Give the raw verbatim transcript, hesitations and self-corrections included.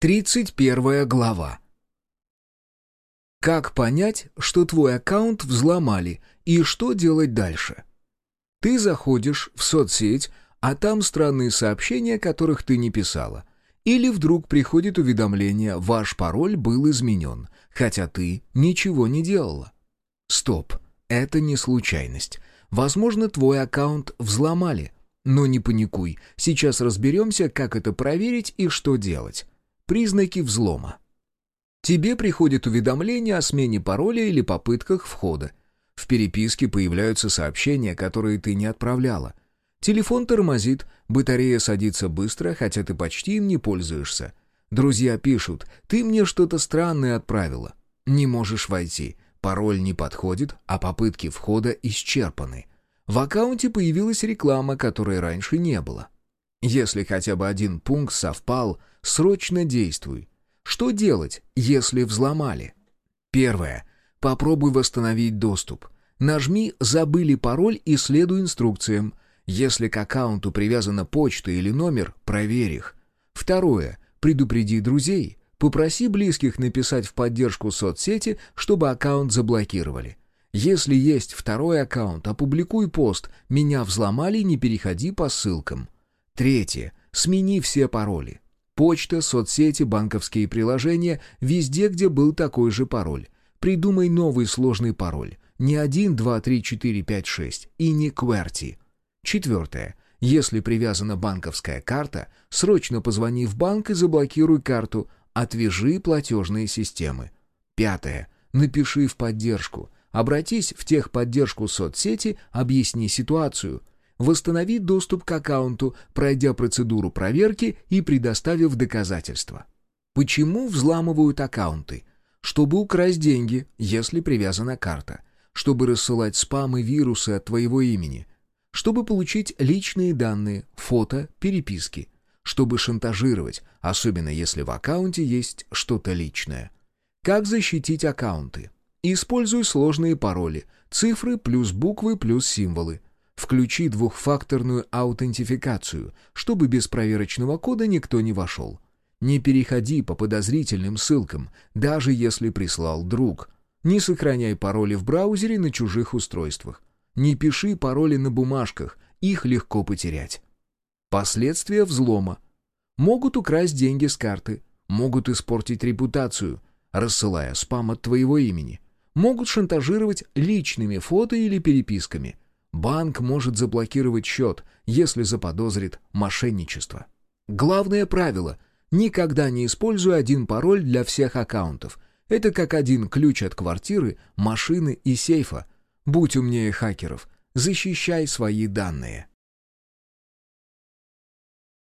Тридцать первая глава. Как понять, что твой аккаунт взломали, и что делать дальше? Ты заходишь в соцсеть, а там странные сообщения, которых ты не писала. Или вдруг приходит уведомление: ваш пароль был изменен, хотя ты ничего не делала. Стоп, это не случайность. Возможно, твой аккаунт взломали. Но не паникуй, сейчас разберемся, как это проверить и что делать. Признаки взлома. Тебе приходит уведомление о смене пароля или попытках входа. В переписке появляются сообщения, которые ты не отправляла. Телефон тормозит, батарея садится быстро, хотя ты почти им не пользуешься. Друзья пишут: «Ты мне что-то странное отправила». Не можешь войти, пароль не подходит, а попытки входа исчерпаны. В аккаунте появилась реклама, которой раньше не было. Если хотя бы один пункт совпал, срочно действуй. Что делать, если взломали? Первое. Попробуй восстановить доступ. Нажми «Забыли пароль» и следуй инструкциям. Если к аккаунту привязана почта или номер, проверь их. Второе. Предупреди друзей. Попроси близких написать в поддержку соцсети, чтобы аккаунт заблокировали. Если есть второй аккаунт, опубликуй пост «Меня взломали, не переходи по ссылкам». Третье. Смени все пароли. Почта, соцсети, банковские приложения, везде, где был такой же пароль. Придумай новый сложный пароль. Не один, два, три, четыре, пять, шесть. И не QWERTY. Четвертое. Если привязана банковская карта, срочно позвони в банк и заблокируй карту. Отвяжи платежные системы. Пятое. Напиши в поддержку. Обратись в техподдержку соцсети, объясни ситуацию. Восстанови доступ к аккаунту, пройдя процедуру проверки и предоставив доказательства. Почему взламывают аккаунты? Чтобы украсть деньги, если привязана карта. Чтобы рассылать спам и вирусы от твоего имени. Чтобы получить личные данные, фото, переписки. Чтобы шантажировать, особенно если в аккаунте есть что-то личное. Как защитить аккаунты? Используй сложные пароли, цифры плюс буквы плюс символы. Включи двухфакторную аутентификацию, чтобы без проверочного кода никто не вошел. Не переходи по подозрительным ссылкам, даже если прислал друг. Не сохраняй пароли в браузере на чужих устройствах. Не пиши пароли на бумажках, их легко потерять. Последствия взлома. Могут украсть деньги с карты, могут испортить репутацию, рассылая спам от твоего имени. Могут шантажировать личными фото или переписками. Банк может заблокировать счет, если заподозрит мошенничество. Главное правило – никогда не используй один пароль для всех аккаунтов. Это как один ключ от квартиры, машины и сейфа. Будь умнее хакеров, защищай свои данные.